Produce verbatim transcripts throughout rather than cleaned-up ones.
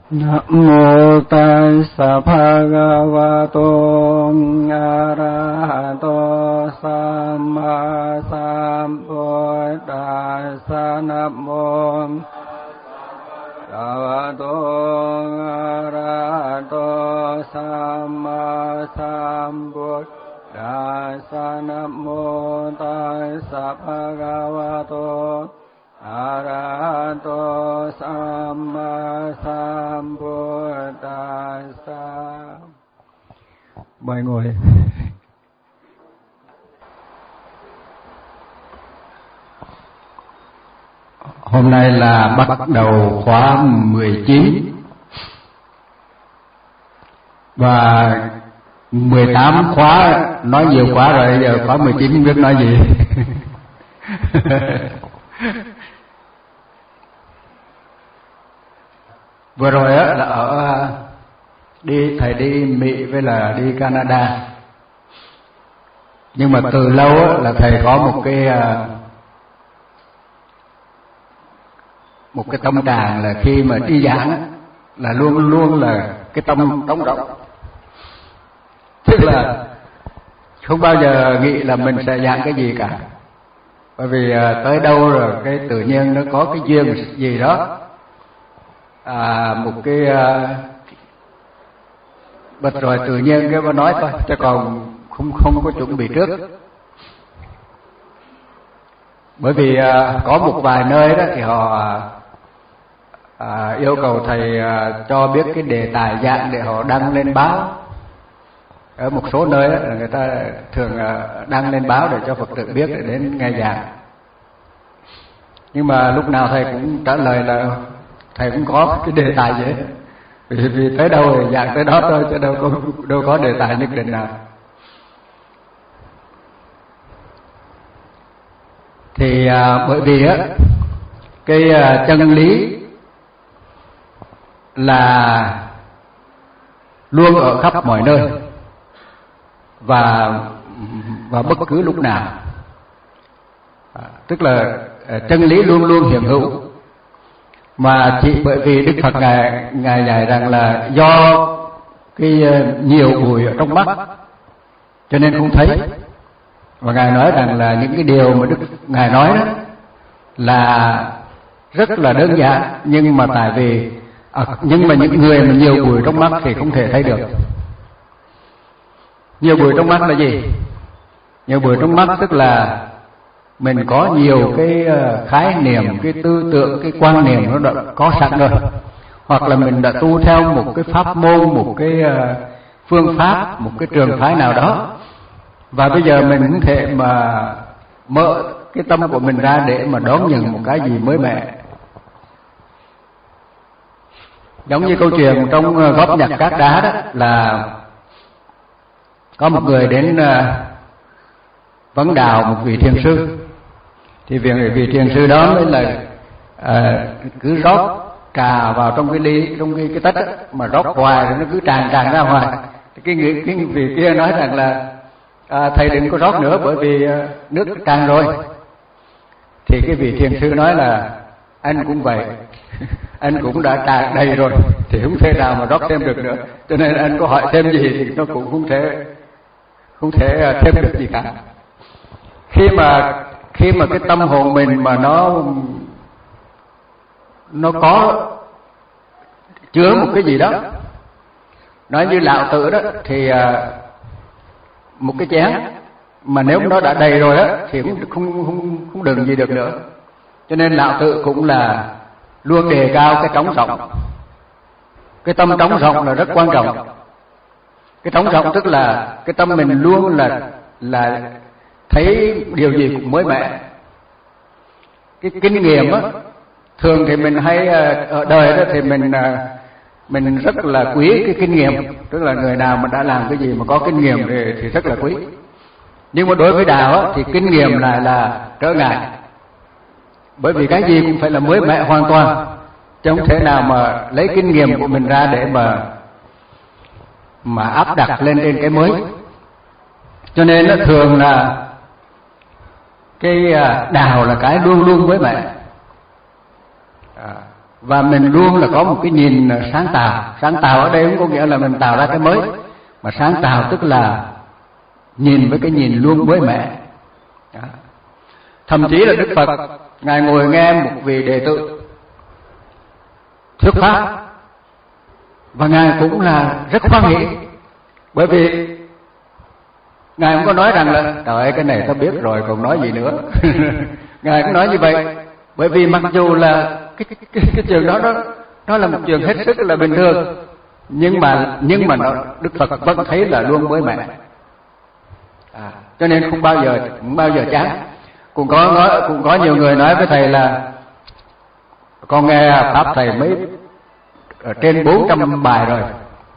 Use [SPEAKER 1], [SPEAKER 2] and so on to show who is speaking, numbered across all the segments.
[SPEAKER 1] Nam mô Tassa Bhagavato Arahato Samma Sambuddhassa. Nam mô Bhagavato Arahato Samma Sambuddhassa. Nam mô Tassa Bhagavato Arahato Samma Sambuddhassa. Mời ngồi. Hôm nay là bắt đầu khóa mười chín và mười tám khóa nói nhiều quá rồi, giờ khóa mười chín không biết nói gì. Vừa rồi á là ở đi thầy đi Mỹ với là đi Canada, nhưng mà từ lâu á là thầy có một cái một cái tâm trạng là khi mà đi giảng á, là luôn luôn là cái tâm trống rỗng, tức là không bao giờ nghĩ là mình sẽ giảng cái gì cả, bởi vì tới đâu rồi cái tự nhiên nó có cái duyên gì đó. À, một cái uh, bật rồi tự nhiên cái mà nói thôi, chứ còn không không có chuẩn bị trước. Bởi vì uh, có một vài nơi đó thì họ uh, yêu cầu thầy uh, cho biết cái đề tài giảng để họ đăng lên báo. Ở một số nơi đó, người ta thường uh, đăng lên báo để cho Phật tử biết để đến ngày giảng. Nhưng mà lúc nào thầy cũng trả lời là thầy cũng có cái đề tài vậy, vì, vì tới đâu thì giảng tới đó thôi, chứ đâu có đâu có đề tài nhất định nào. Thì à, bởi vì á cái à, chân lý là luôn ở khắp mọi nơi và và bất cứ lúc nào, à, tức là à, chân lý luôn luôn hiện hữu. Mà chỉ bởi vì Đức Phật ngài ngài dạy rằng là do cái nhiều bụi ở trong mắt cho nên không thấy, và ngài nói rằng là những cái điều mà Đức ngài nói đó là rất là đơn giản, nhưng mà tại vì à, nhưng mà những người mà nhiều bụi trong mắt thì không thể thấy được. Nhiều bụi trong mắt là gì? Nhiều bụi trong mắt tức là mình có nhiều cái khái niệm, cái tư tưởng, cái quan niệm nó đã có sẵn rồi, hoặc là mình đã tu theo một cái pháp môn, một cái phương pháp, một cái trường phái nào đó, và bây giờ mình không thể mà mở cái tâm của mình ra để mà đón nhận một cái gì mới mẻ. Giống như câu chuyện trong góp nhặt cát đá đó, là có một người đến vấn đào một vị thiền sư, thì vị, vị thiền sư đó mới là à, cứ rót trà vào trong cái ly, trong cái, cái tách đó, mà rót hoài rồi nó cứ tràn tràn ra ngoài. Thì cái người cái vị kia nói rằng là à, thầy đừng có rót nữa, bởi vì à, nước tràn rồi. Thì cái vị thiền sư nói là anh cũng vậy, anh cũng đã tràn đầy rồi thì không thể nào mà rót thêm được nữa, cho nên anh có hỏi thêm gì thì nó cũng không thể không thể thêm được gì cả. Khi mà khi mà cái tâm hồn mình mà nó nó có chứa một cái gì đó, nói như Lão Tử đó, thì một cái chén mà nếu nó đã đầy rồi á thì cũng không không không đựng gì được nữa. Cho nên Lão Tử cũng là luôn đề cao cái trống rỗng. Cái tâm trống rỗng là rất quan trọng. Cái trống rỗng tức là cái tâm mình luôn là là thấy điều gì cũng mới mẻ. Cái kinh nghiệm á, thường thì mình hay ở đời đó thì mình mình rất là quý cái kinh nghiệm, tức là người nào mà đã làm cái gì mà có kinh nghiệm thì, thì rất là quý. Nhưng mà đối với đạo á, thì kinh nghiệm lại là trở ngại, bởi vì cái gì cũng phải là mới mẻ hoàn toàn, chứ không thể nào mà lấy kinh nghiệm của mình ra để mà mà áp đặt lên trên cái mới. Cho nên nó thường là cái đạo là cái luôn luôn mới mẻ. À, và mình luôn là có một cái nhìn sáng tạo. Sáng tạo ở đây không có nghĩa là mình tạo ra cái mới, mà sáng tạo tức là nhìn với cái nhìn luôn mới mẻ. Thậm chí là Đức Phật Ngài ngồi nghe một vị đệ tử thuyết pháp, và Ngài cũng là rất hoan hỷ, bởi vì Ngài không có nói rằng là trời ơi cái này ta biết rồi còn nói gì nữa. Ngài cũng nói như vậy, bởi vì mặc dù là cái cái cái, cái trường đó nó nó là một trường hết sức là bình thường, nhưng mà nhưng mà nó, Đức Phật vẫn thấy là luôn mới mẻ, à, cho nên không bao giờ không bao giờ chán. Cũng có nói, cũng có nhiều người nói với thầy là con nghe pháp thầy mấy ở trên bốn trăm bài rồi,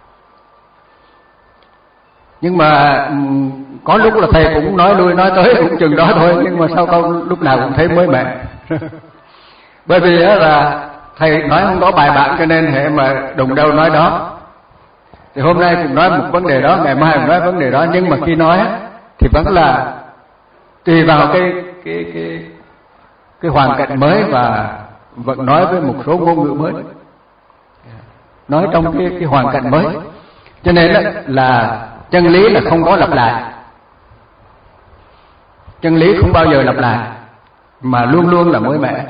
[SPEAKER 1] nhưng mà có lúc là thầy cũng nói lui nói tới cũng chừng đó thôi, nhưng mà sau câu lúc nào cũng thấy mới mẻ. Bởi vì là thầy nói không có bài bản, cho nên hệ mà đụng đâu nói đó. Thì hôm nay cũng nói một vấn đề đó, ngày mai cũng nói vấn đề đó, nhưng mà khi nói thì vẫn là tùy vào cái cái cái cái hoàn cảnh mới, và vẫn nói với một số ngôn ngữ mới, nói trong cái cái hoàn cảnh mới. Cho nên đó là chân lý là không có lặp lại, chân lý không bao giờ lặp lại, mà luôn luôn là mới mẻ.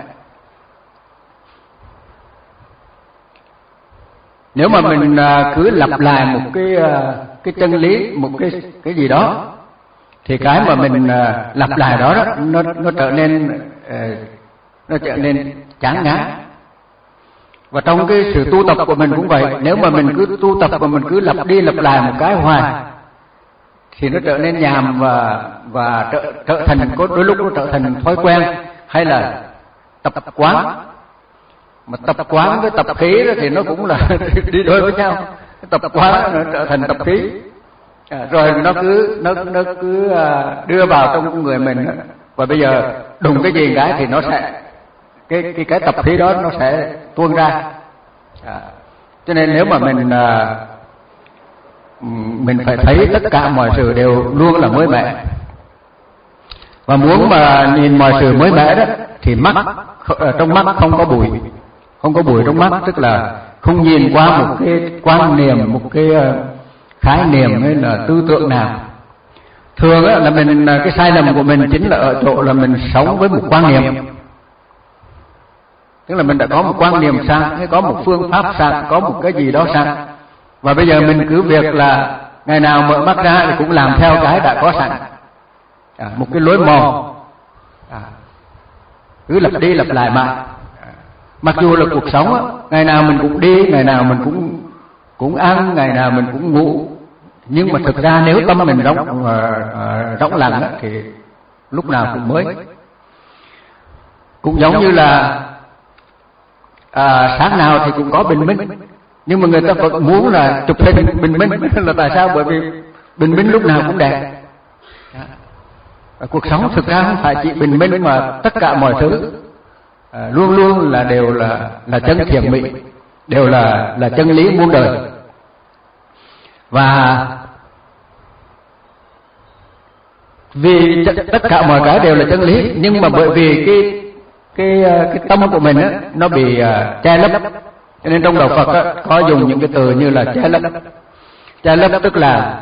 [SPEAKER 1] Nếu mà mình cứ lặp lại một cái cái chân lý, một cái cái gì đó, thì cái mà mình lặp lại đó, đó nó nó trở nên nó trở nên chán ngán. Và trong cái sự tu tập của mình cũng vậy, nếu mà mình cứ tu tập và mình cứ lặp đi lặp lại một cái hoài thì nó trở nên nhàm, và và trở, trở thành có đôi lúc nó trở thành thói quen hay là tập quán. Mà tập quán với tập khí đó thì nó cũng là đi đôi với nhau. Tập quán nó trở thành tập khí, à, rồi nó cứ nó nó cứ đưa vào trong người mình đó. Và bây giờ đùng cái gì cái thì nó sẽ cái cái cái tập khí đó nó sẽ tuôn ra. À, cho nên nếu mà mình à, mình phải thấy tất cả mọi sự đều luôn là mới mẻ, và muốn mà nhìn mọi sự mới mẻ đó thì mắt, trong mắt không có bụi, không có bụi trong mắt, tức là không nhìn qua một cái quan niệm, một cái khái niệm hay là tư tưởng nào. Thường á, là mình cái sai lầm của mình chính là ở chỗ là mình sống với một quan niệm, tức là mình đã có một quan niệm sẵn, hay có một phương pháp sẵn, có một cái gì đó sẵn, và bây giờ mình cứ việc là ngày nào mở mắt ra thì cũng làm theo cái đã có sẵn, à, một cái lối mòn, à, cứ lặp đi lặp lại mãi. Mặc dù là cuộc sống á, ngày nào mình cũng đi, ngày nào mình cũng cũng ăn, ngày nào mình cũng ngủ, nhưng mà thực ra nếu tâm mình rỗng uh, rỗng lặng á, thì lúc nào cũng mới. Cũng giống như là à, sáng nào thì cũng có bình minh, nhưng mà người ta vẫn muốn là chụp hình bình minh là tại sao? Bởi vì bình minh lúc nào cũng đẹp. Và cuộc sống thực ra không phải chỉ bình minh, mà tất cả mọi thứ à, luôn luôn là đều là là chân thiện mỹ, đều là là chân lý muôn đời. Và vì tất cả mọi cái đều là chân lý, nhưng mà bởi vì cái cái cái tâm của mình á, nó bị uh, che lấp, cho nên trong đạo Phật á, có dùng những cái từ như là che lấp. Che lấp tức là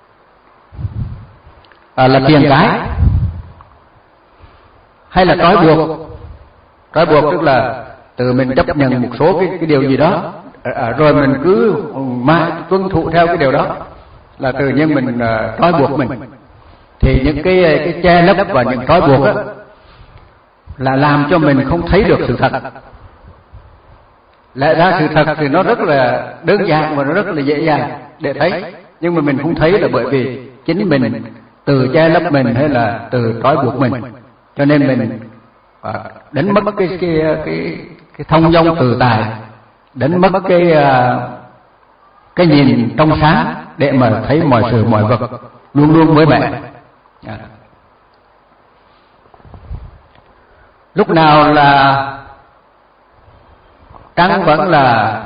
[SPEAKER 1] à, là kiềng cái, hay là trói buộc. Trói buộc tức là từ mình chấp nhận một số cái, cái điều gì đó, à, rồi mình cứ mãi tuân thụ theo cái điều đó, là tự nhiên mình uh, trói buộc mình. Thì những cái cái che lấp và những trói buộc á, là làm cho mình không thấy được sự thật. Lẽ ra sự thật thì nó rất là đơn giản và nó rất là dễ dàng để thấy, nhưng mà mình không thấy là bởi vì chính mình từ che lấp mình hay là từ trói buộc mình, cho nên mình à, đánh mất cái cái cái cái thông dong tự tại, đánh mất cái cái nhìn trong sáng để mà thấy mọi sự mọi vật luôn luôn mới mẻ. À. Lúc nào là trăng vẫn là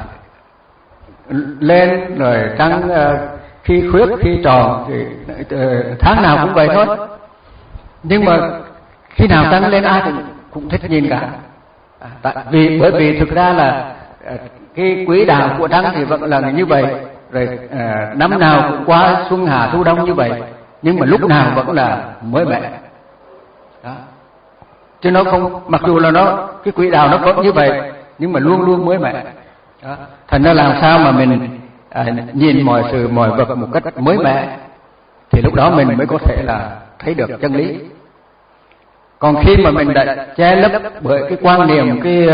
[SPEAKER 1] lên, rồi trăng khi khuyết khi tròn, thì tháng nào cũng vậy thôi. Nhưng mà khi nào trăng lên ai cũng cũng thích nhìn cả, À, tại vì bởi vì thực ra là cái quỹ đạo của trăng thì vẫn là như vậy, rồi à, năm nào cũng qua xuân hạ thu đông như vậy, nhưng mà lúc nào vẫn là mới mẻ. Đó. Chứ nó không, mặc dù là nó cái quỹ đạo nó vẫn như vậy, nhưng mà luôn luôn mới mẻ. Đó. Thành ra làm sao mà mình à, nhìn mọi sự mọi vật một cách mới mẻ, thì lúc đó mình mới có thể là thấy được chân lý. Còn khi mà mình đã che lấp bởi cái quan niệm, cái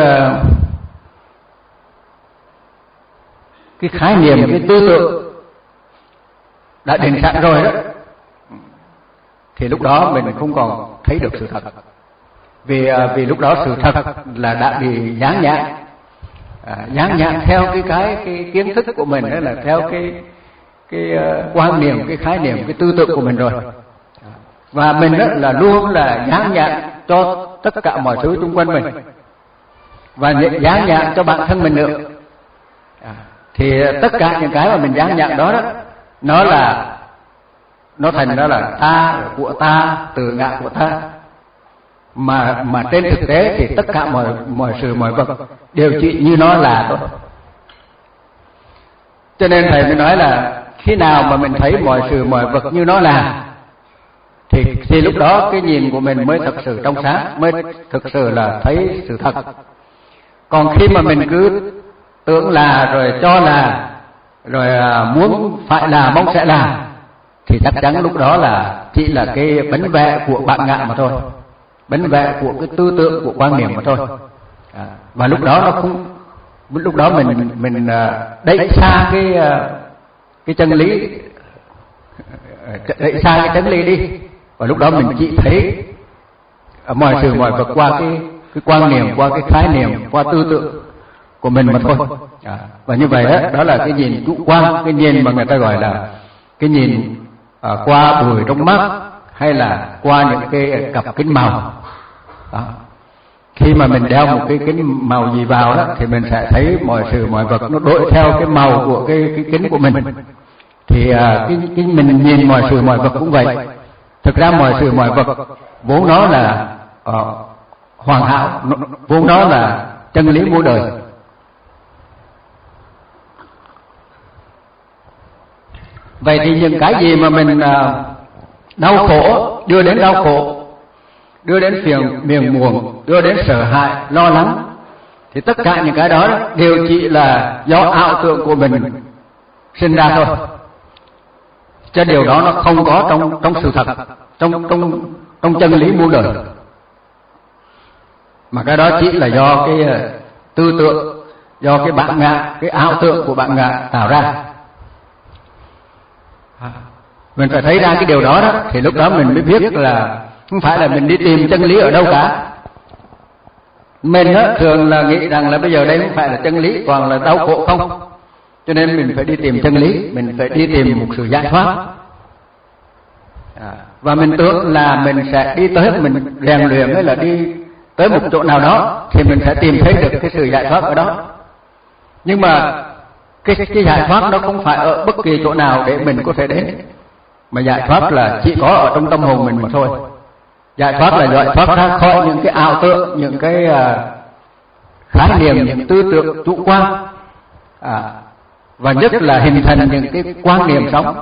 [SPEAKER 1] cái khái niệm, cái tư tưởng đã định sẵn rồi đó, thì lúc đó mình không còn thấy được sự thật. Vì vì lúc đó sự thật là đã bị dán nhãn, à, dán nhãn theo cái cái cái kiến thức của mình, đó là theo cái cái quan niệm, cái khái niệm, cái tư tưởng của mình rồi. Và mình đó là luôn là dán nhãn cho tất cả mọi thứ xung quanh mình, và dán nhãn cho bản thân mình nữa. À, thì tất cả những cái mà mình dán nhãn đó đó, nó là nó thành đó là ta, của ta, tự ngã của ta. Mà mà trên thực tế thì tất cả mọi mọi sự mọi vật đều chỉ như nó là thôi. Cho nên thầy mới nói là khi nào mà mình thấy mọi sự mọi vật như nó là, thì thì lúc đó cái nhìn của mình mới thật sự trong sáng, mới thực sự là thấy sự thật. Còn khi mà mình cứ tưởng là, rồi cho là, rồi muốn phải là, mong sẽ là, thì chắc chắn lúc đó là chỉ là cái bánh vẽ của bản ngã mà thôi, bánh vẽ của cái tư tưởng, của quan niệm mà thôi. À, và lúc đó nó không, lúc đó mình mình đẩy xa cái cái chân lý, đẩy xa cái chân lý đi, và lúc đó mình chỉ thấy mọi sự mọi vật qua cái cái quan niệm, qua cái khái niệm, qua tư tưởng của mình mà thôi. À, và như vậy đó, đó là cái nhìn chủ quan, cái nhìn mà người ta gọi là cái nhìn à, qua bụi trong mắt, hay là qua những cái cặp kính màu. Đó. Khi mà mình đeo một cái kính màu gì vào đó, thì mình sẽ thấy mọi sự mọi vật nó đổi theo cái màu của cái cái kính của mình. Thì à, cái, cái mình nhìn mọi sự mọi vật cũng vậy. Thực ra mọi sự mọi vật vốn nó là uh, hoàn hảo, vốn nó là chân lý muôn đời. Vậy thì những cái gì mà mình uh, đau khổ, đưa đến đau khổ, đưa đến phiền miền muộn, đưa đến sợ hãi, lo lắng, thì tất cả những cái đó đều chỉ là do ảo tưởng của mình sinh ra thôi. Chứ điều đó nó không có trong trong sự thật, trong trong trong chân lý muôn đời, mà cái đó chỉ là do cái tư tưởng, do cái bản ngã, cái ảo tưởng của bản ngã tạo ra. Mình phải thấy ra cái điều đó đó, thì lúc đó mình mới biết là không phải là mình đi tìm chân lý ở đâu cả. Mình đó, thường là nghĩ rằng là bây giờ đây không phải là chân lý, còn là đau khổ không. Cho nên mình phải đi tìm chân lý, mình phải đi tìm một sự giải thoát. À, và mình tưởng là mình sẽ đi tới, mình rèn luyện hay là đi tới một chỗ nào đó thì mình sẽ tìm thấy được cái sự giải thoát ở đó. Nhưng mà cái, cái giải thoát nó không phải ở bất kỳ chỗ nào để mình có thể đến, mà giải thoát là chỉ có ở trong tâm hồn mình mà thôi. Giải thoát là giải thoát ra khỏi những cái ảo tưởng, những cái uh, khái niệm, những tư tưởng chủ quan, à, và nhất là hình thành những cái quan niệm sống.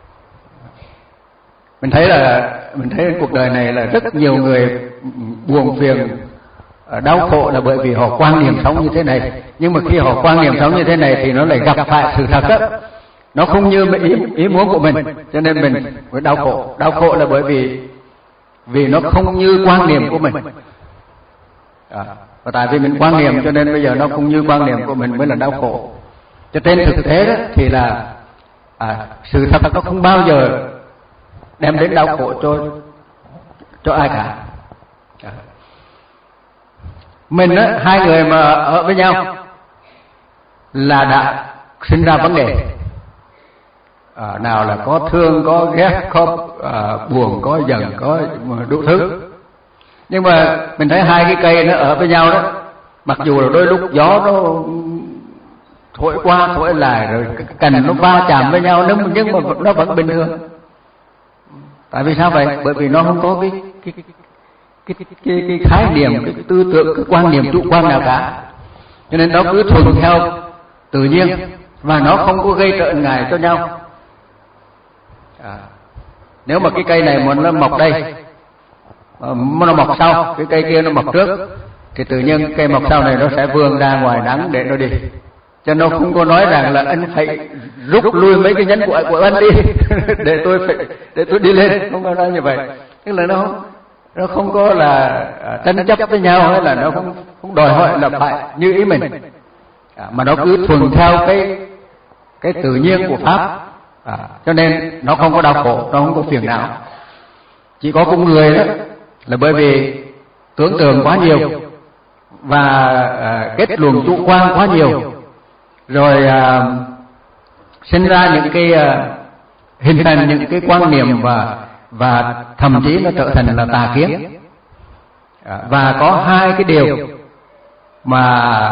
[SPEAKER 1] Mình thấy là mình thấy cuộc đời này là rất nhiều người buồn phiền, đau khổ là bởi vì họ quan niệm sống như thế này. Nhưng mà khi họ quan niệm sống như thế này thì nó lại gặp phải sự thật đó, nó không như ý, ý muốn của mình, cho nên mình mới đau khổ. Đau khổ là bởi vì vì nó không như quan niệm của mình. À, và tại vì mình quan niệm cho nên bây giờ nó không như quan niệm của mình mới là đau khổ. Cho trên thực tế đó thì là à, sự thật nó không bao giờ đem đến đau khổ cho cho ai cả. À. Mình á, hai người mà ở với nhau là đã sinh ra vấn đề. À, nào là có thương, có ghét, có à, buồn, có giận, có đủ thứ. Nhưng mà mình thấy hai cái cây nó ở với nhau đó, mặc dù là đôi lúc gió nó thổi qua thổi lại, rồi cái cành nó va chạm với nhau, nhưng mà nó vẫn bình thường. Tại vì sao vậy? Bởi vì nó không có cái cái cái, cái, cái, cái khái niệm, cái tư tưởng, cái quan niệm chủ quan nào cả. Cho nên nó cứ thuần theo tự nhiên và nó không có gây trở ngại cho nhau. À, nếu mà cái cây này muốn nó mọc đây, mà nó mọc sau, cái cây kia nó mọc trước, thì tự nhiên cây mọc sau này nó sẽ vươn ra ngoài nắng để nó đi. Cho nó không có nói rằng là anh phải rút lui mấy cái nhánh của của anh đi để tôi phải để tôi đi lên, không có nói như vậy. Tức là nó nó không có là tranh chấp với nhau, hay là nó không không đòi hỏi là phải như ý mình, à, mà nó cứ thuần theo cái cái tự nhiên của pháp. À, cho nên nó không có đau khổ, nó không có phiền não. Chỉ có con người đó là bởi vì tưởng tượng quá nhiều và à, kết luận chủ quan quá nhiều, rồi à, sinh ra những cái à, hình thành những cái quan niệm và và thậm chí nó trở thành là tà kiến. À, và có hai cái điều mà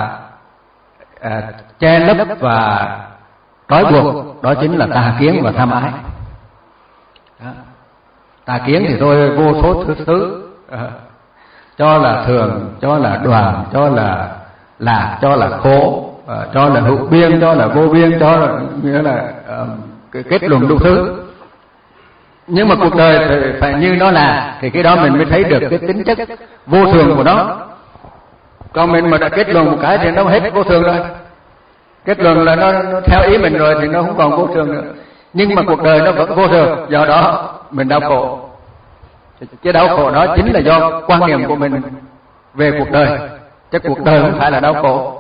[SPEAKER 1] à, che lấp và trói buộc, đó chính là tà kiến và tham ái. Đó. Tà kiến thì tôi vô số thứ thứ, à, cho là thường, cho là đoàn, cho là lạc, cho là khổ, à, cho là hữu biên, cho là vô biên, cho là nghĩa là à, cái kết luận đủ thứ. Nhưng mà cuộc đời phải, phải như nó là, thì cái đó mình mới thấy được cái tính chất vô thường của nó. Còn mình mà đã kết luận một cái thì nó hết vô thường rồi. Kết luận là nó, nó theo ý mình rồi thì nó không còn vô thường nữa. Nhưng mà cuộc đời nó vẫn vô thường, do đó mình đau khổ. Cái đau khổ đó chính là do quan niệm của mình về cuộc đời, chứ cuộc đời không phải là đau khổ.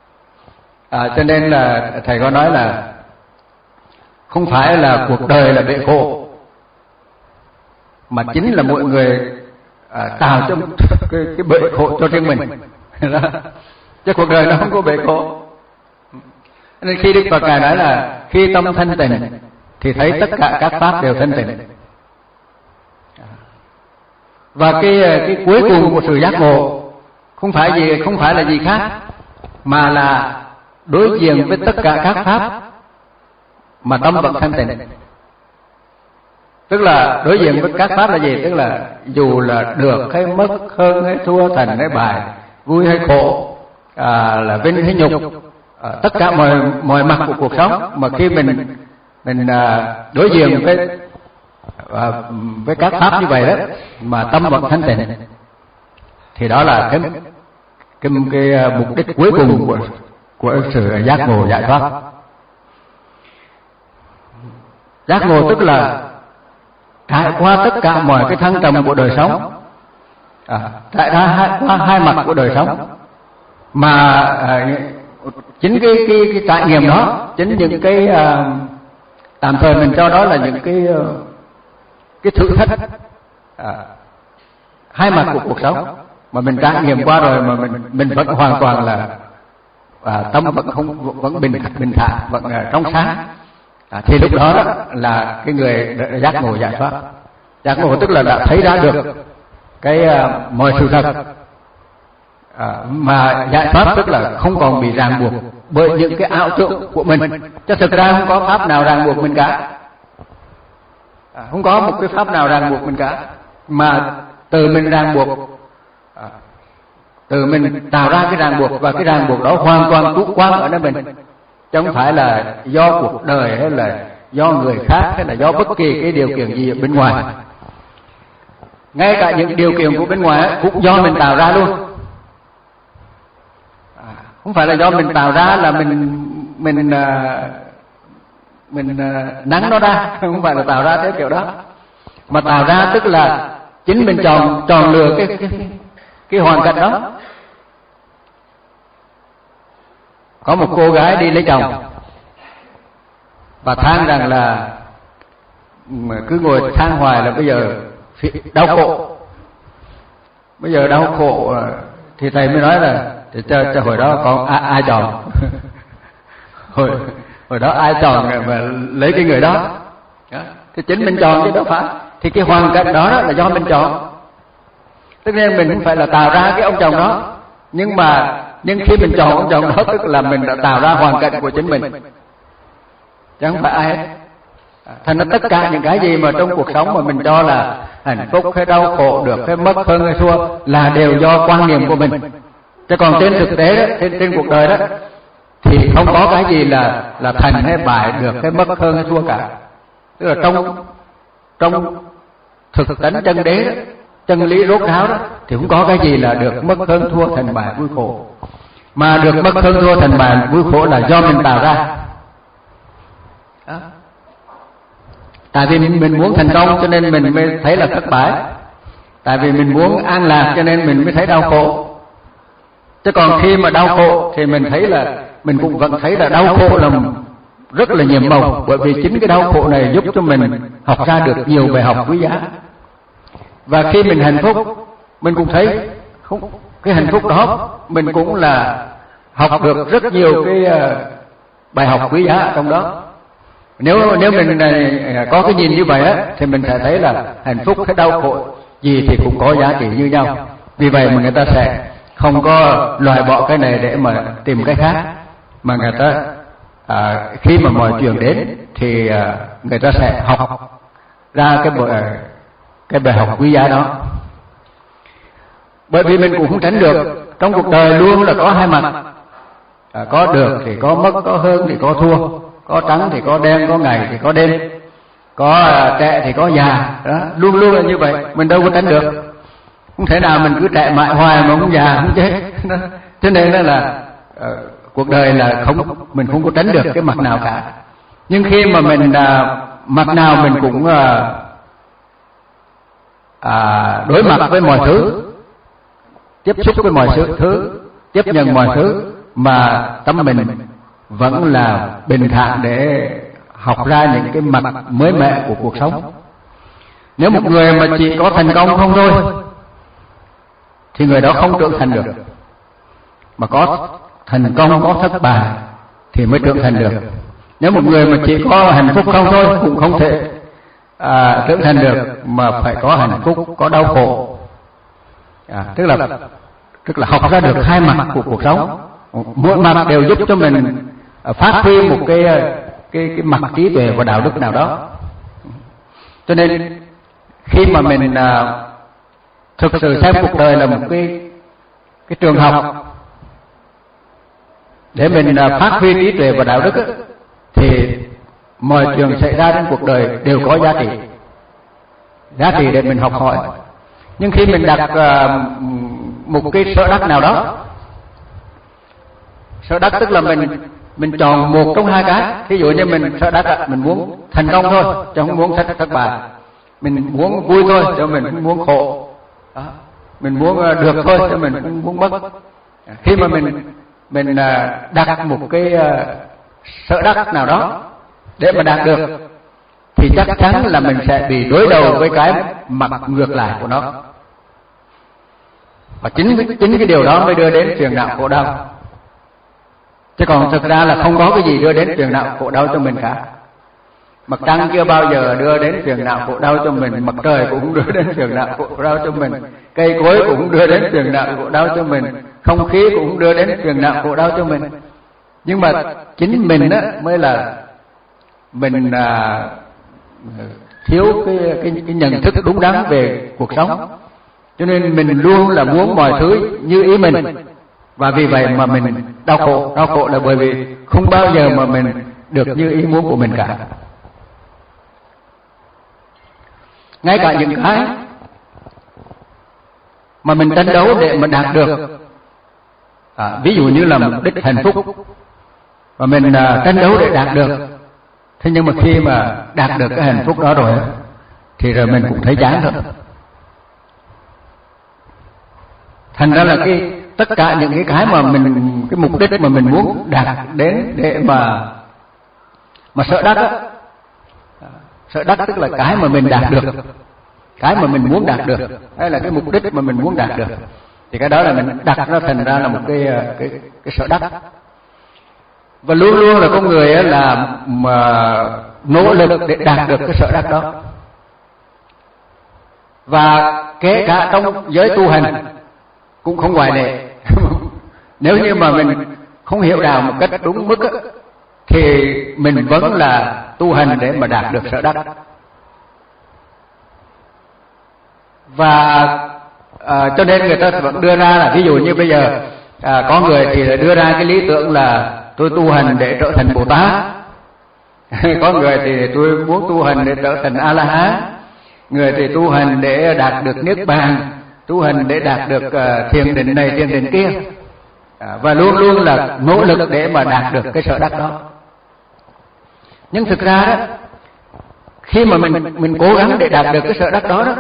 [SPEAKER 1] À, cho nên là thầy có nói là không phải là cuộc đời là bể khổ, mà chính là mọi người à, tạo cho cái, cái bể khổ cho riêng mình. Chứ cuộc đời nó không có bể khổ. Nên khi Đức Phật Ngài nói là khi tâm thanh tịnh thì thấy tất cả các pháp đều thanh tịnh. Và cái cái cuối cùng của sự giác ngộ không phải gì không phải là gì khác, mà là đối diện với tất cả các pháp mà tâm vẫn thanh tịnh. Tức là đối diện với các pháp là gì? Tức là dù là được hay mất, hơn hay thua, thành hay bại, vui hay khổ, à, là vinh hay nhục, à, tất cả mọi mọi mặt của cuộc sống, mà khi mình mình à, đối diện với à, với các pháp như vậy đó, mà tâm vẫn thanh tịnh, thì đó là cái cái, cái mục đích cuối cùng của của sự giác ngộ giải thoát. Giác ngộ tức là trải qua tất cả mọi cái thăng trầm của đời sống, à, trải ra hai, qua hai mặt của đời sống, mà à, chính cái, cái cái trải nghiệm đó, chính những cái à, tạm thời mình cho đó là những cái cái thử thách à, hai mặt của cuộc sống mà mình trải nghiệm qua rồi, mà mình mình vẫn hoàn toàn là à, tâm vẫn không vẫn bình bình thản, vẫn à, trong sáng. À, thì lúc đó, đó là cái người giác ngộ giải thoát. Giác ngộ tức là đã thấy ra được cái uh, mọi sự thật, à, mà giải thoát tức là không còn bị ràng buộc bởi những cái ảo tưởng của mình. Chứ thực ra không có pháp nào ràng buộc mình cả, à, không có một cái pháp nào ràng buộc mình cả, mà từ mình ràng buộc, à, từ mình tạo ra cái ràng buộc, và cái ràng buộc đó hoàn toàn chủ quan ở nơi mình, chứ không phải là do cuộc đời hay là do người khác hay là do bất kỳ cái điều kiện gì ở bên ngoài. Ngay cả những điều kiện của bên ngoài cũng do mình tạo ra luôn, à, không phải là do mình tạo ra là mình mình mình nắng nó ra, không phải là tạo ra theo kiểu đó, mà tạo ra tức là chính mình chọn chọn lựa cái cái cái hoàn cảnh đó. Có một cô gái đi lấy chồng và than rằng là cứ ngồi than hoài là bây giờ đau khổ, bây giờ đau khổ, thì thầy mới nói là thì cho, cho hồi đó còn ai, ai chọn hồi hồi đó ai chọn mà lấy cái người đó, đó. Thì chính mình chọn chứ đâu phải, thì cái hoàn cảnh đó, đó là do mình chọn. Tất nhiên mình không phải là tạo ra cái ông chồng đó, nhưng mà nhưng khi mình chọn ông chồng đó tức là mình đã tạo ra hoàn cảnh của chính mình, chứ không phải ai hết. Thành ra tất cả những cái gì mà trong cuộc sống mà mình cho là hạnh phúc hay đau khổ, được hay mất hơn hay thua là đều do quan niệm của mình. Chứ còn trên thực tế đó, trên, trên cuộc đời đó thì không có cái gì là là thành hay bại, được hay mất hơn hay thua cả. Tức là trong trong thực tánh chân đế đó, chân lý rốt ráo đó thì không có cái gì là được mất hơn thua, thành bại vui khổ. Mà được mất hơn thua, thành bại vui khổ là do mình tạo ra. Đó. Tại vì mình, mình muốn thành công cho nên mình mới thấy là thất bại. Tại vì mình muốn an lạc cho nên mình mới thấy đau khổ. Chứ còn khi mà đau khổ thì mình thấy là mình cũng vẫn thấy là đau khổ là rất là nhiệm màu, bởi vì chính cái đau khổ này giúp cho mình học ra được nhiều bài học quý giá. Và khi mình hạnh phúc, mình cũng thấy không, cái hạnh phúc đó mình cũng là học được rất nhiều cái bài học quý giá trong đó. Nếu nếu mình có cái nhìn như vậy á, thì mình sẽ thấy là hạnh phúc hay đau khổ gì thì cũng có giá trị như nhau. Vì vậy mà người ta sẽ không có loại bỏ cái này để mà tìm cái khác, mà người ta à, khi mà mọi chuyện đến thì à, người ta sẽ học ra cái bài, cái bài học quý giá đó. Bởi vì mình cũng không tránh được, trong cuộc đời luôn là có hai mặt, à, có được thì có mất, có hơn thì có thua, có trắng thì có đen, có ngày thì có đêm, có à, trẻ thì có già, đó luôn luôn là như vậy, mình đâu có tránh được. Không thể nào mình cứ trẻ mãi hoài mà không già không chết. Cho nên đó là uh, cuộc đời là không, mình không có tránh được cái mặt nào cả. Nhưng khi mà mình uh, mặt nào mình cũng uh, uh, đối mặt với mọi thứ, tiếp xúc với mọi thứ, thứ tiếp nhận mọi thứ, mà tâm mình vẫn là bình thản để học ra những cái mặt mới mẻ của cuộc sống. Nếu một người mà chỉ có thành công không thôi thì người đó không trưởng thành được. Mà có thành công, có thất bại thì mới trưởng thành được. Nếu một người mà chỉ có hạnh phúc không thôi cũng không thể à, trưởng thành được, mà phải có hạnh phúc, có đau khổ. À, tức là tức là học ra được hai mặt của cuộc sống. Mỗi mặt đều giúp cho mình phát huy một cái cái cái mặt trí tuệ và đạo đức nào đó. Cho nên khi mà mình à, thực sự xem cuộc đời là một cái cái trường học để mình phát huy trí tuệ và đạo đức ấy, thì mọi chuyện xảy ra trong cuộc đời đều có giá trị, giá trị để mình học hỏi. Nhưng khi mình đặt uh, một cái sở đắc nào đó, sở đắc tức là mình mình chọn một trong hai cái. Ví dụ như mình sở đắc mình muốn thành công thôi, chứ không muốn thất thất bại. Mình muốn vui thôi, chứ mình không muốn khổ. Đó. Mình muốn được thôi, chứ mình không muốn mất. Khi mà mình mình đặt một cái sở đắc nào đó để mà đạt được thì chắc chắn là mình sẽ bị đối đầu với cái mặt ngược lại của nó. Và chính chính cái điều đó mới đưa đến phiền não khổ đau. Chứ còn thực ra là không có cái gì đưa đến phiền não khổ đau cho mình cả. Mặt trăng chưa bao giờ đưa đến phiền não khổ đau cho mình, mặt trời cũng đưa đến phiền não khổ đau cho mình, cây cối cũng đưa đến phiền não khổ đau cho mình, không khí cũng đưa đến phiền não khổ đau cho mình. Nhưng mà chính mình đó mới là mình à, thiếu cái, cái cái nhận thức đúng đắn về cuộc sống. Cho nên mình luôn là muốn mọi thứ như ý mình, và vì vậy mà mình đau khổ. Đau khổ là bởi vì không bao giờ mà mình được như ý muốn của mình cả. Ngay cả những cái mà mình tranh đấu để mà đạt được, à, ví dụ như là mục đích hạnh phúc, và mình à, tranh đấu để đạt được, thế nhưng mà khi mà đạt được cái hạnh phúc đó rồi thì rồi mình cũng thấy chán thôi. Thành ra là cái tất cả những cái cái mà mình, cái mục đích mà mình muốn đạt đến để mà mà sở đắc á, sở đắc tức là cái mà mình đạt được, cái mà mình muốn đạt được, hay là cái mục đích mà mình muốn đạt được, thì cái đó là mình đặt ra thành ra là một cái cái cái sở đắc. Và luôn luôn là con người là mà nỗ lực để đạt được cái sở đắc đó. Và kể cả trong giới tu hành cũng không ngoại lệ. Nếu như mà mình không hiểu đạo một cách đúng mức á, thì mình vẫn là tu hành để mà đạt được sở đắc. Và à, cho nên người ta vẫn đưa ra là ví dụ như bây giờ à, có người thì đưa ra cái lý tưởng là tôi tu hành để trở thành Bồ Tát, có người thì tôi muốn tu hành để trở thành A La Hán, người thì tu hành để đạt được niết bàn, tu hành để đạt được uh, thiền định này thiền định kia, à, và luôn luôn là nỗ lực để mà đạt được cái sở đắc đó. Nhưng thực ra đó, khi mà mình mình cố gắng để đạt được cái sở đắc đó đó,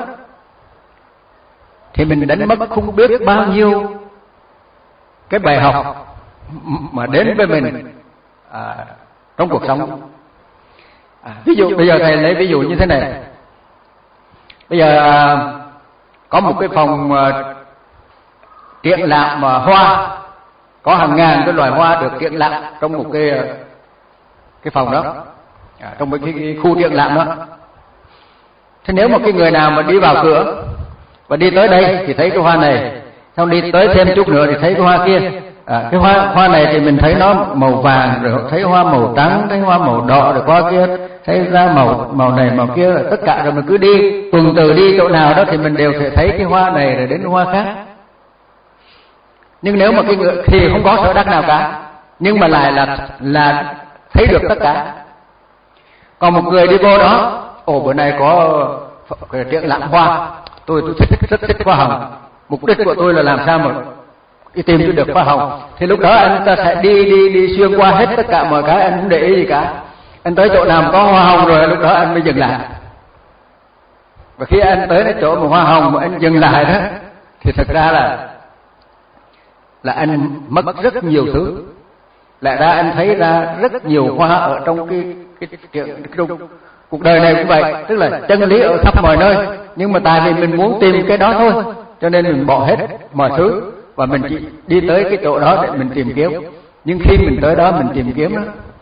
[SPEAKER 1] thì mình đánh mất không biết bao nhiêu cái bài học mà đến với mình à, trong cuộc sống. À, ví dụ bây giờ thầy lấy ví dụ như thế này. Bây giờ à, có một cái phòng à, triển lãm mà hoa, có hàng ngàn cái loài hoa được triển lãm trong một cái cái phòng đó, à, trong một cái, cái khu triển lãm đó. Thế nếu một cái người nào mà đi vào cửa và đi tới đây thì thấy cái hoa này, xong đi tới thêm chút nữa thì thấy cái hoa kia. À, cái hoa hoa này thì mình thấy nó màu vàng, rồi thấy hoa màu trắng, thấy hoa màu đỏ, rồi qua kia thấy ra màu màu này màu kia, rồi tất cả rồi mình cứ đi tuần từ đi chỗ nào đó thì mình đều sẽ thấy cái hoa này rồi đến hoa khác. Nhưng nếu mà cái người thì không có sở đắc nào cả, nhưng mà lại là là thấy được tất cả. Còn một người đi vô đó, ồ bữa nay có triển lãm hoa, tôi tôi thích rất thích hoa hồng, mục đích của tôi là làm sao mà đi tìm cho được hoa hồng, thì lúc đó anh ta sẽ đi đi đi xuyên qua hết tất cả mọi cái, anh không để ý gì cả. Anh tới chỗ nào có hoa hồng rồi lúc đó anh mới dừng lại. Và khi anh tới đến chỗ một hoa hồng mà anh dừng lại đó, thì thật ra là là anh mất rất nhiều thứ. Lại ra anh thấy ra rất nhiều hoa ở trong cái cái, cái, cái trong cuộc đời này cũng vậy, tức là chân lý ở khắp mọi nơi, nhưng mà tại vì mình muốn tìm cái đó thôi, cho nên mình bỏ hết mọi thứ và mình chỉ đi tới cái chỗ đó để mình tìm kiếm. Nhưng khi mình tới đó mình tìm kiếm đó,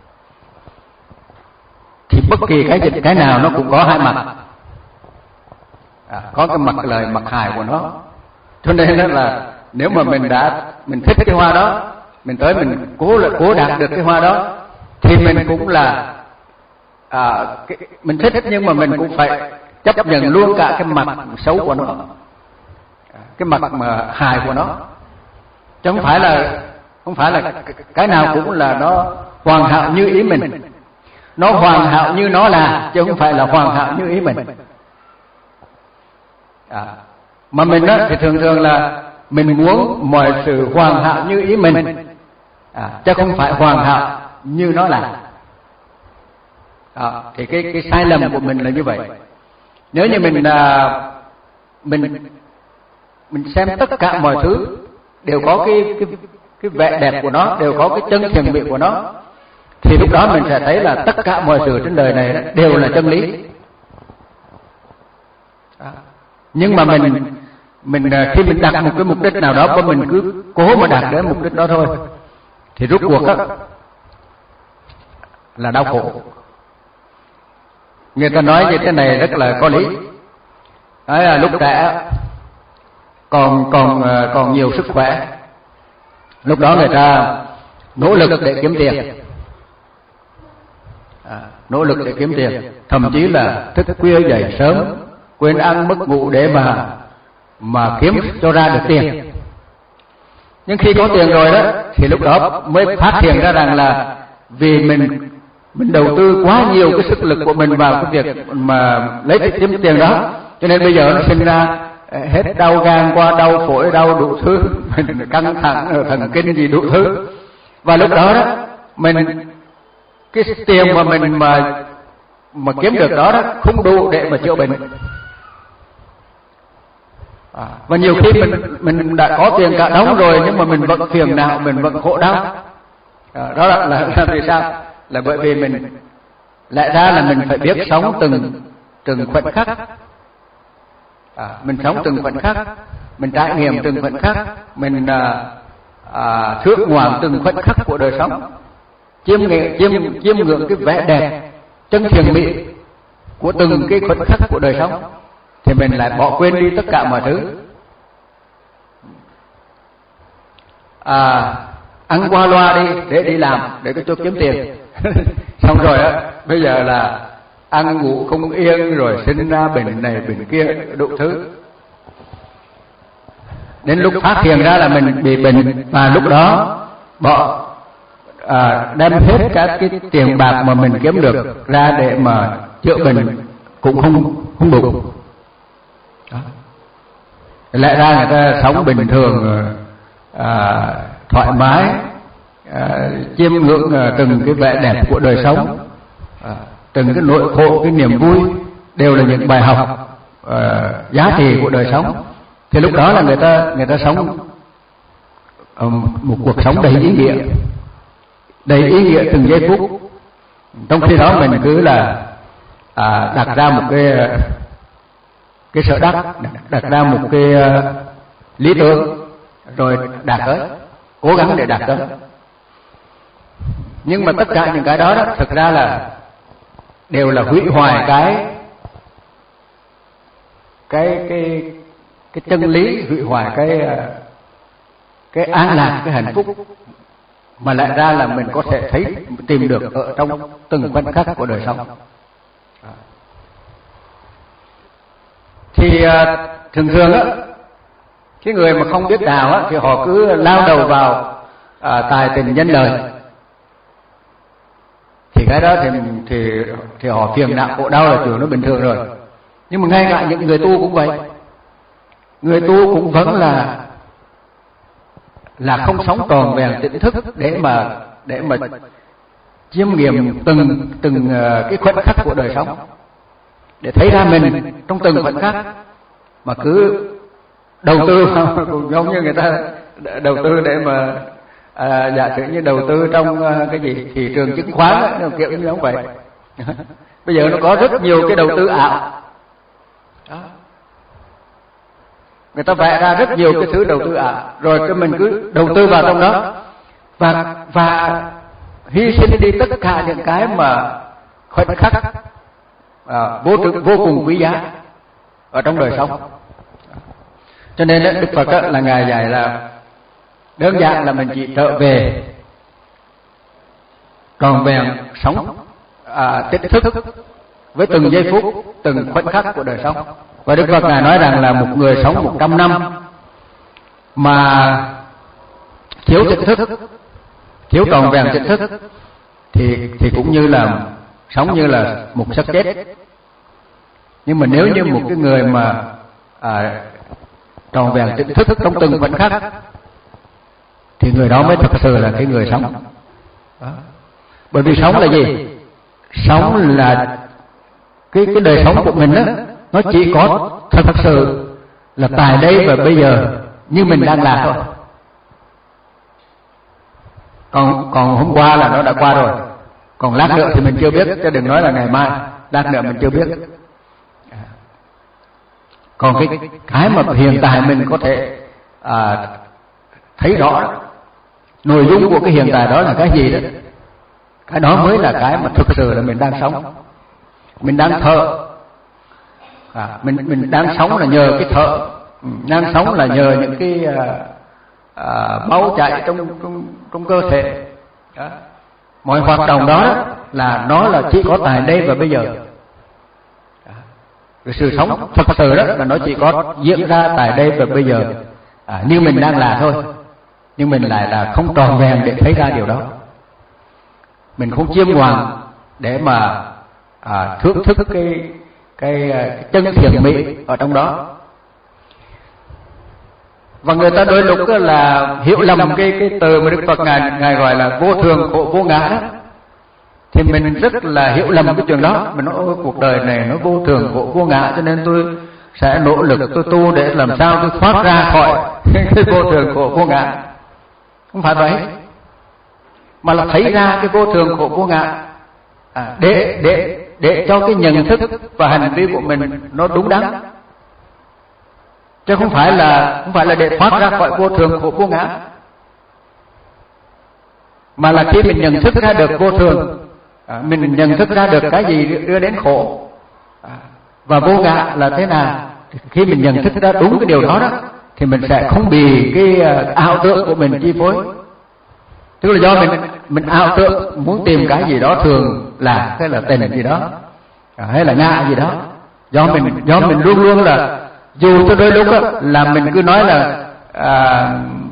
[SPEAKER 1] thì bất kỳ cái gì cái nào nó cũng có hai mặt, à, có cái mặt lời mặt hại của nó. Cho nên đó là nếu mà mình đã mình thích cái hoa đó, mình tới mình cố là cố đạt được cái hoa đó, thì mình cũng là à, cái, mình thích, nhưng mà mình cũng phải chấp nhận luôn cả cái mặt xấu của nó, cái mặt mà hài của nó, chứ không phải là không phải là cái nào cũng là nó hoàn hảo như ý mình. Nó hoàn hảo như nó là, chứ không phải là hoàn hảo như ý mình. À, mà mình đó thì thường thường là mình muốn mọi sự hoàn hảo như ý mình, à, chứ không phải hoàn hảo như nó là. À, thì cái cái sai lầm của mình là như vậy. Nếu như mình à, mình mình xem tất cả mọi thứ đều có cái cái cái vẻ đẹp của nó, đều có cái chân thiện mỹ của nó, thì lúc đó mình sẽ thấy là tất cả mọi sự trên đời này đều là chân lý. À, nhưng mà mình mình khi mình đặt một cái mục đích nào đó và mình cứ cố mà đạt đến mục đích đó thôi, thì rốt cuộc đó là đau khổ. Người ta nói như thế này rất là có lý. Đấy là lúc trẻ còn còn còn nhiều sức khỏe, lúc đó người ta nỗ lực để kiếm tiền, à, nỗ lực để kiếm tiền, thậm chí là thức khuya dậy sớm, quên ăn mất ngủ để mà mà kiếm cho ra được tiền. Nhưng khi có tiền rồi đó, thì lúc đó mới phát hiện ra rằng là vì mình mình đầu tư quá nhiều cái sức lực của mình vào cái việc mà lấy cái kiếm tiền đó, cho nên bây giờ nó sinh ra hết đau gan qua đau phổi, đau đủ thứ, mình căng thẳng thần kinh gì đủ thứ. Và lúc đó đó mình cái tiền mà mình mà mà kiếm được đó, đó không đủ để mà chữa bệnh. À, và nhiều khi mình mình đã có tiền cả đống rồi, nhưng mà mình vẫn phiền não, mình vẫn khổ đau. À, đó là, là, là vì sao? Là bởi vì mình lẽ ra là mình phải biết sống từng từng khoảnh khắc. À, mình sống từng khoảnh khắc, mình trải nghiệm từng khoảnh khắc, mình à, à, thưởng ngoạn từng khoảnh khắc của đời sống, chiêm nghiệm chiêm chiêm ngưỡng cái vẻ đẹp chân thiện mỹ của từng cái khoảnh khắc của đời sống, thì mình lại bỏ quên đi tất cả mọi thứ. À, ăn qua loa đi để đi làm để cái chỗ kiếm tiền, Xong rồi á, bây giờ là ăn ngủ không yên, rồi sinh ra bệnh này bệnh kia đủ thứ. Đến lúc phát hiện ra là mình bị bệnh, và lúc đó bỏ à, đem hết các cái tiền bạc mà mình kiếm được ra để mà chữa bệnh cũng không không đủ. Đó. Lẽ ra người ta sống bình thường, à, thoải mái, à, chiêm ngưỡng à, từng cái vẻ đẹp của đời sống, à, từng cái nỗi khổ, cái niềm vui đều là những bài học à, giá trị của đời sống. Thì lúc đó là người ta người ta sống um, một cuộc sống đầy ý nghĩa, đầy ý nghĩa từng giây phút. Trong khi đó mình cứ là à, đặt ra một cái cái sở đắc, đặt ra một cái uh, lý tưởng rồi đạt tới, cố gắng để đạt tới. Nhưng mà tất cả những cái đó, đó thực ra là đều là hủy hoại cái cái cái cái chân lý, hủy hoại cái cái an lạc, cái hạnh phúc mà lại ra là mình có thể thấy tìm được ở trong từng khoảnh khắc của đời sống. Thì thường thường á, cái người mà không biết đạo á thì họ cứ lao đầu vào à, tài tình nhân đời, thì cái đó thì thì thì họ phiền não khổ đau là chuyện nó bình thường rồi. Nhưng mà ngay cả những người tu cũng vậy, người tu cũng vẫn là là không sống tròn vẹn tỉnh thức để mà để mà chiêm nghiệm từng từng cái khoảnh khắc của đời sống, để thấy ra mình trong từng khoảnh khắc, mà cứ đầu tư cũng giống như người ta đầu tư để mà à, giả sử như đầu tư trong cái gì thị trường chứng khoán đó, kiểu như giống vậy. Bây giờ nó có rất nhiều cái đầu tư ảo đó. Người ta vẽ ra rất nhiều cái thứ đầu tư ảo, rồi cái mình cứ đầu tư vào trong đó và và hy sinh đi tất cả những cái mà khoảnh khắc à, vô trực vô cùng quý giá ở trong đời sống. Cho nên Đức Phật là ngài dạy là đơn giản là mình chỉ trở về tròn vẹn sống à, tích thức với từng giây phút, từng khoảnh khắc của đời sống. Và Đức Phật ngài nói rằng là một người sống một trăm năm mà thiếu tỉnh thức, thiếu tròn vẹn tỉnh thức thì thì cũng như là sống như là một xác chết. Nhưng mà nếu như một cái người mà à, tròn vẹn tỉnh thức trong từng khoảnh khắc thì người đó mới thật sự là cái người sống. Đó. Bởi vì sống là gì? Sống là cái cái đời sống của mình đó, nó chỉ có thật sự là tại đây và bây giờ như mình đang là thôi. Còn còn hôm qua là nó đã qua rồi, còn lát nữa thì mình chưa biết, chứ đừng nói là ngày mai, lát nữa mình chưa biết. Còn cái cái mà hiện tại mình có thể à, thấy rõ nội dung của cái hiện tại đó là cái gì đó, cái đó mới là cái mà thực sự là mình đang sống, mình đang thở. À, mình mình đang sống là nhờ cái thở, đang sống là nhờ những cái à, à, máu chảy trong trong trong cơ thể. Đó. Mọi hoạt động đó là nó là chỉ có tại đây và bây giờ. Đó. Cái sự sống thật sự đó là nó chỉ có diễn ra tại đây và bây giờ, à, như mình đang là thôi. Nhưng mình lại là không tròn vẹn để thấy ra điều đó. Mình không chiêm ngoạn để mà à, thưởng thức cái cái, cái chân thiện mỹ ở trong đó. Và người ta đôi lúc là hiểu lầm cái cái từ mà Đức Phật ngài ngài gọi là vô thường khổ vô ngã đó. Thì mình rất là hiểu lầm cái chuyện đó. Mình nói ôi, cuộc đời này nó vô thường khổ vô ngã, cho nên tôi sẽ nỗ lực tôi tu để làm sao tôi thoát ra khỏi cái vô thường khổ vô ngã. Không phải vậy, mà là thấy ra cái vô thường khổ vô ngã, à, để để để cho cái nhận thức và hành vi của mình nó đúng đắn, chứ không phải là không phải là để thoát ra khỏi vô thường khổ vô ngã, mà là khi mình nhận thức ra được vô thường, à, mình nhận thức ra được cái gì đưa đến khổ, à, và vô ngã là thế nào. Khi mình nhận thức ra đúng cái điều đó đó thì mình sẽ không bị cái ảo tưởng của mình chi phối. Tức là do mình mình ảo tưởng muốn tìm cái gì đó thường là hay là tình gì đó, hay là ngã gì đó. Do mình do mình luôn luôn là dù cho đôi lúc đó, là mình cứ nói là à,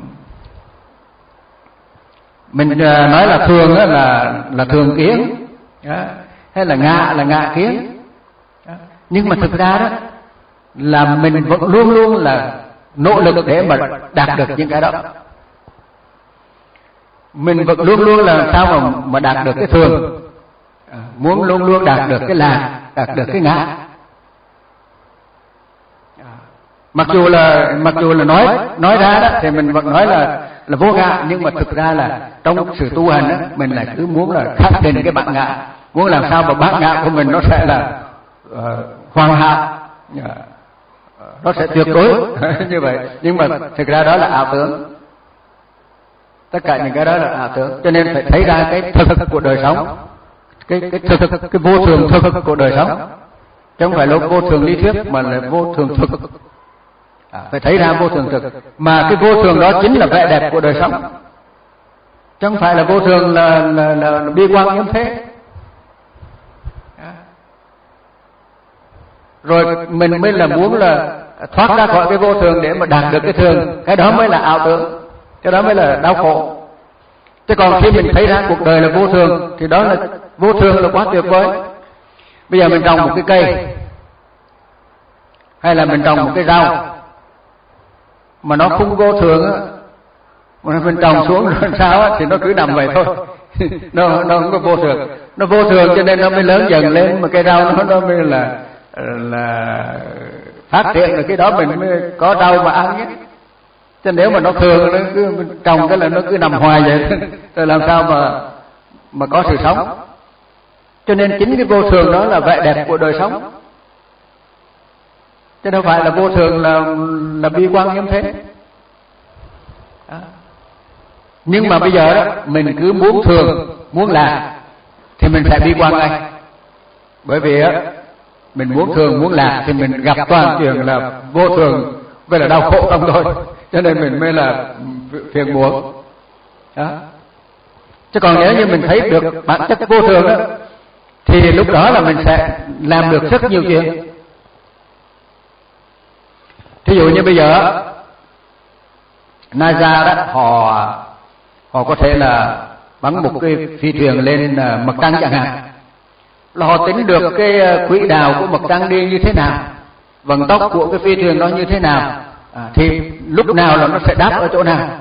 [SPEAKER 1] mình à, nói là thường đó là là thường kiến đó, hay là ngã là ngã kiến đó. Nhưng mà thực ra đó là mình vẫn luôn luôn là nỗ lực để mà đạt được những cái đó. Mình vẫn luôn luôn là sao mà mà đạt được cái thường, à, muốn luôn luôn đạt được cái lạc, đạt được cái ngã. Mặc dù là mặc dù là nói nói ra đó thì mình vẫn nói là là vô ngã, nhưng mà thực ra là trong sự tu hành đó mình lại cứ muốn là khắc định cái bản ngã, muốn làm sao mà bản ngã của mình nó sẽ là uh, hoàn hảo, uh, nó sẽ tuyệt đối như vậy. Nhưng mà thực ra đó là ảo tưởng, tất cả những cái đó là ảo tưởng. Cho nên phải thấy ra cái thực của đời sống, cái cái thực cái vô thường thực của đời sống, chứ không phải là vô thường lý thuyết mà là vô thường thực. À, phải thấy ra vô thường thực, mà cái vô thường đó chính là vẻ đẹp của đời sống, chứ không phải là vô thường là là, là, là bi quan yếm thế. À. Rồi mình mới là muốn là thoát ra khỏi cái vô thường để mà đạt được cái thường, cái đó mới là ảo tưởng, cái đó mới là đau khổ. Chứ còn khi mình thấy ra cuộc đời là vô thường thì đó là vô thường là quá tuyệt vời. Bây giờ mình trồng một cái cây hay là mình trồng một cái rau mà nó không vô thường á, mà mình trồng xuống rồi sao á thì nó cứ nằm vậy thôi. nó nó không có vô thường, nó vô thường cho nên nó mới lớn dần lên, mà cây rau nó nó mới là là phát triển được, cái đó mình mới có rau mà ăn nhé. Chứ nếu mà nó thường nó cứ mình trồng cái là nó cứ nằm hoài vậy rồi làm sao mà mà có sự sống. Cho nên chính cái vô thường đó là vẻ đẹp của đời sống, chứ đâu phải là vô thường là là bi quan yếm thế. Đó. Nhưng mà bây giờ đó mình cứ muốn thường, muốn lạc thì mình sẽ bi quan ngay. Bởi vì á mình muốn thường muốn lạc thì mình gặp toàn chuyện là vô thường với là đau khổ không thôi, cho nên mình mới là phiền muộn. Đó. Chứ còn nếu như mình thấy được bản chất vô thường đó thì lúc đó là mình sẽ làm được rất nhiều chuyện. Thí dụ như bây giờ NASA đó họ họ có thể là bắn một cái phi thuyền lên mặt trăng chẳng hạn, là họ tính được cái quỹ đạo của mặt trăng đi như thế nào, vận tốc của cái phi thuyền đó như thế nào, à, thì lúc nào là nó sẽ đáp ở chỗ nào.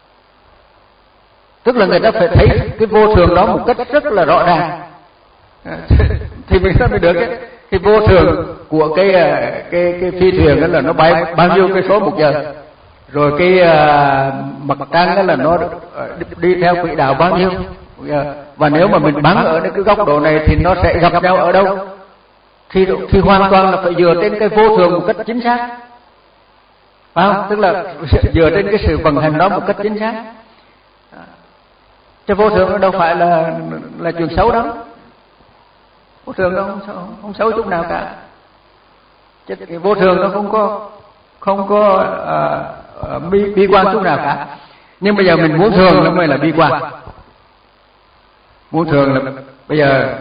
[SPEAKER 1] Tức là người ta phải thấy cái vô thường đó một cách rất là rõ ràng, à, thì mình mới được cái cái vô thường của cái cái cái phi thuyền đó là nó bay bao nhiêu cây số một giờ, rồi cái uh, mặt trăng đó là nó đi theo quỹ đạo bao nhiêu, và nếu mà mình bắn ở cái góc độ này thì nó sẽ gặp nhau ở đâu, thì thì hoàn toàn là phải dựa trên cái vô thường một cách chính xác, phải không? Tức là dựa trên cái sự vận hành đó một cách chính xác. Chứ vô thường nó đâu phải là là chuyện xấu đâu, vô thường nó không xấu, không xấu chút nào cả. Chứ cái vô thường nó không có không có uh, uh, bi, bi quan chút nào cả. Nhưng bây giờ mình muốn thường nó mới là bi quan. Muốn thường là bây giờ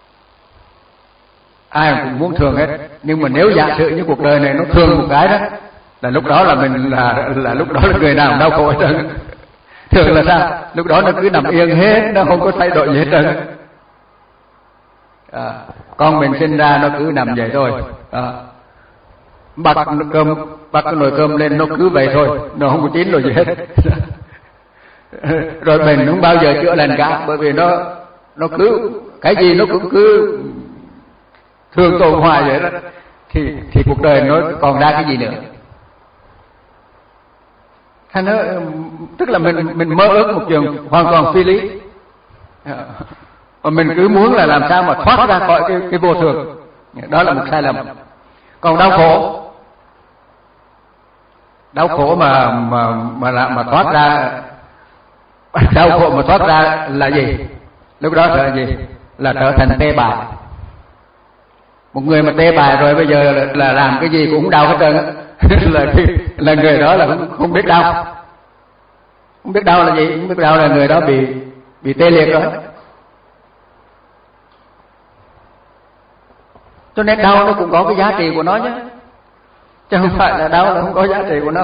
[SPEAKER 1] ai cũng muốn thường hết, nhưng mà nếu giả sử như cuộc đời này nó thường một cái đó là lúc đó là mình là là lúc đó là người nào cũng đau khổ hết trơn. Thường là sao? Lúc đó nó cứ nằm yên hết, nó không có thay đổi gì hết trơn. À, con mình sinh ra nó cứ nằm vậy thôi. À, bắt cơm, bắt cái nồi cơm lên nó cứ vậy thôi, nó không có chín rồi gì hết. Rồi mình không bao giờ chữa lành cả, bởi vì nó nó cứ cái gì nó cũng cứ thường tồn hoài vậy đó. Thì thì cuộc đời nó còn ra cái gì nữa? Thành nó tức là mình mình mơ ước một chuyện hoàn toàn phi lý, và mình cứ muốn là làm sao mà thoát ra khỏi cái cái vô thường. Đó là một sai lầm. Còn đau khổ, đau khổ mà mà mà mà, mà thoát ra, đau khổ mà thoát ra là gì? Lúc đó là gì? Là trở thành tê bại. Một người mà tê bại rồi bây giờ là, là làm cái gì cũng đau hết trơn á. là là người đó là không, không biết đau. Không biết đau là gì? Không biết đau là người đó bị bị tê liệt rồi. Cho nên đau nó cũng có cái giá trị của nó chứ, chứ không phải là đau là không có giá trị của nó.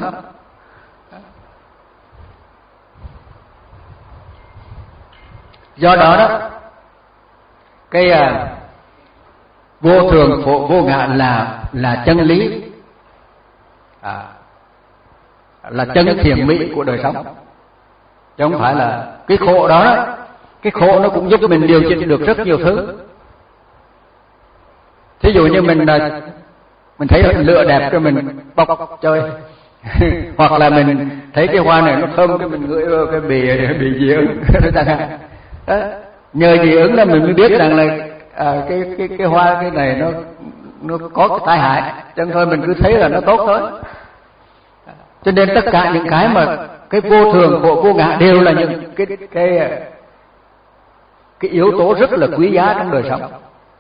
[SPEAKER 1] Do đó đó, cái à, vô thường khổ vô ngã là là chân lý, à, là chân thiện mỹ của đời sống, chứ không phải là cái khổ đó, đó. Cái khổ nó cũng giúp mình điều chỉnh được rất nhiều thứ. Thí dụ như mình mình thấy lửa đẹp cho mình bóc, bóc chơi hoặc là mình thấy cái hoa này nó thơm cái mình ngửi vào cái bì bì dị ứng đó. Nhờ dị ứng là mình mới biết rằng là à, cái cái cái hoa cái này nó nó có cái tai hại, cho nên thôi mình cứ thấy là nó tốt thôi. Cho nên tất cả những cái mà cái vô thường khổ vô ngã đều là những cái cái cái yếu tố rất là quý giá trong đời sống.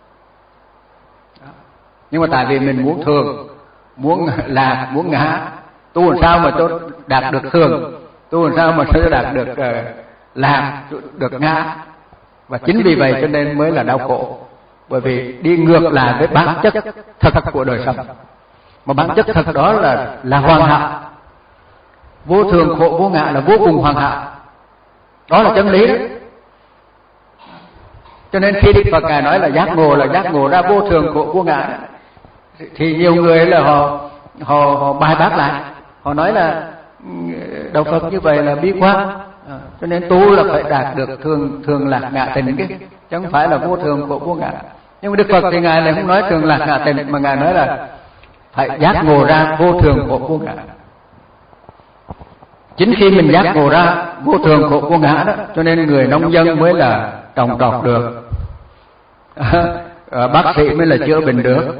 [SPEAKER 1] Nhưng mà tại vì mình muốn thường, muốn lạc, muốn ngã, tu làm sao mà cho đạt được thường, tu làm sao mà cho đạt được uh, lạc, được ngã. Và chính vì vậy cho nên mới là đau khổ, bởi vì đi ngược lại với bản chất thật của đời sống. Mà bản chất thật đó là là hoàn hảo. Vô thường khổ vô ngã là vô cùng hoàn hảo. Đó là chân lý đó. Cho nên khi Đức Phật Ngài nói là giác ngộ là giác ngộ ra vô thường khổ vô ngã, thì nhiều người là họ họ họ bài bác lại, họ nói là đạo Phật như vậy là bi quan, à, cho nên tu là phải đạt được thường thường lạc ngã tịnh cái, chứ không phải là vô thường khổ vô ngã. Nhưng mà Đức Phật thì Ngài lại không nói thường lạc ngã tịnh, mà Ngài nói là phải giác ngộ ra vô thường khổ vô ngã. Chính khi mình giác ngộ ra vô thường khổ vô ngã đó, cho nên người nông dân mới là trồng trọt được, à, bác sĩ mới là chữa bệnh được,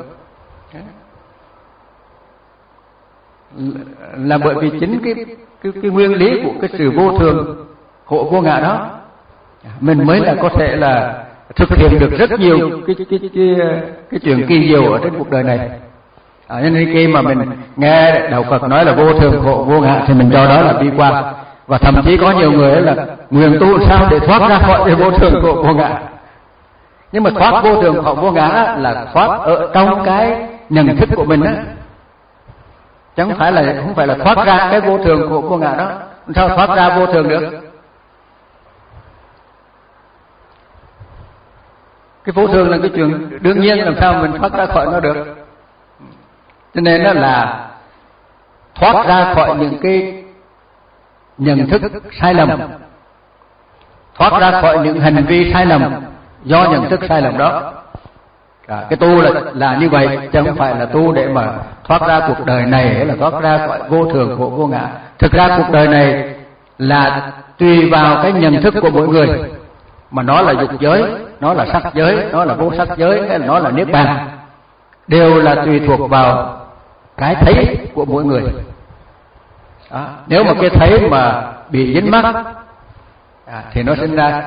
[SPEAKER 1] là bởi vì chính cái cái, cái nguyên lý của cái sự vô thường khổ vô ngã đó, mình mới là có thể là thực hiện được rất nhiều cái cái cái cái, cái chuyện kỳ diệu ở trên cuộc đời này. À, nên khi mà mình nghe đạo Phật nói là vô thường khổ vô ngã thì mình cho đó là bi quan, và thậm chí có nhiều người là nguyện tu sao để thoát ra khỏi cái vô thường khổ vô ngã. Nhưng mà thoát vô thường khổ vô ngã là thoát ở trong cái nhận thức của mình á, chứ không phải là không phải là thoát ra cái vô thường khổ vô ngã đó. Sao thoát ra vô thường được? Cái vô thường là cái chuyện đương nhiên, làm sao mình thoát ra khỏi nó được? Cho nên đó là thoát ra khỏi những cái nhận thức sai lầm, thoát ra khỏi những hành vi sai lầm do nhận thức sai lầm đó. À, cái tu là là như vậy, chứ không phải là tu để mà thoát ra cuộc đời này hay là thoát ra khỏi vô thường khổ vô ngã. Thực ra cuộc đời này là tùy vào cái nhận thức của mỗi người, mà nó là dục giới, nó là sắc giới, nó là vô sắc giới, hay là nó là niết bàn, đều là tùy thuộc vào cái thấy của mỗi người. Đó. Nếu mà cái thấy mà bị dính mắc à, thì nó sinh ra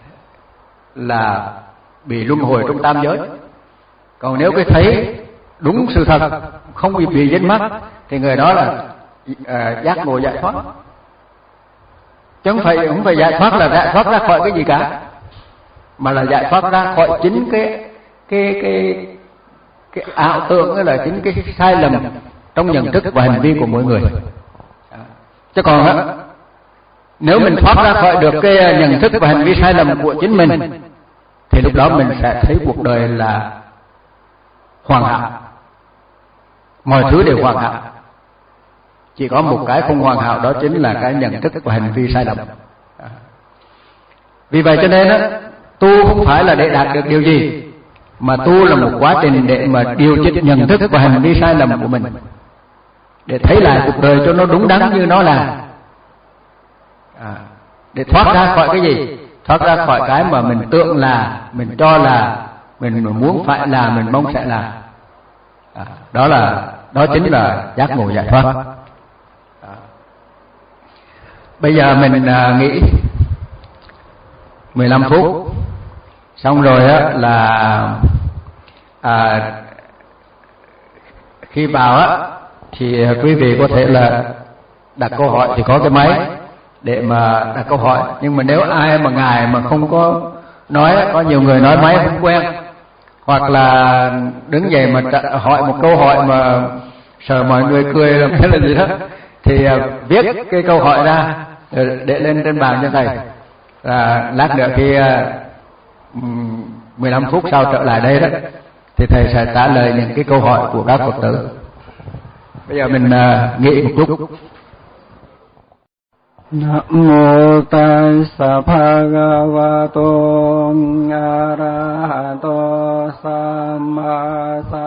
[SPEAKER 1] là bị luân hồi trong tam giới. Còn nếu cái thấy đúng sự thật, không bị bị dính mắc, thì người đó là à, giác ngộ giải thoát. Chứ không phải không phải giải thoát là giải thoát ra khỏi cái gì cả, mà là giải thoát ra khỏi chính cái cái cái cái ảo tưởng, là chính cái sai lầm trong nhận thức và hành vi của mỗi người. Chứ còn á, nếu mình thoát ra khỏi được cái nhận thức và hành vi sai lầm của chính mình, thì lúc đó mình sẽ thấy cuộc đời là hoàn hảo, mọi thứ đều hoàn hảo. Chỉ có một cái không hoàn hảo, đó chính là cái nhận thức và hành vi sai lầm. Vì vậy cho nên á, tu không phải là để đạt được điều gì, mà tu là một quá trình để mà điều chỉnh nhận thức và hành vi sai lầm của mình, để thấy lại cuộc đời cho nó đúng đắn như nó là, à, để thoát ra khỏi cái gì? Thoát ra khỏi cái mà mình tưởng là, mình cho là, mình muốn phải là, mình mong sẽ là. À, đó là đó chính là giác ngộ giải thoát. À. Bây giờ mình à, nghĩ mười lăm phút xong rồi á, là à, khi vào á thì quý vị có thể là đặt câu hỏi, thì có cái máy để mà đặt câu hỏi. Nhưng mà nếu ai mà ngài mà không có nói, có nhiều người nói máy không quen, hoặc là đứng dậy mà hỏi một câu hỏi mà sợ mọi người cười làm cái là gì đó, thì viết cái câu hỏi ra để lên trên bàn cho thầy. À, lát nữa khi mười lăm phút sau trở lại đây đó, thì thầy sẽ trả lời những cái câu hỏi của các Phật tử. Bây giờ mình uh, nghĩ một chút.
[SPEAKER 2] Nam mô Tassa Bhagavato Arahato Samma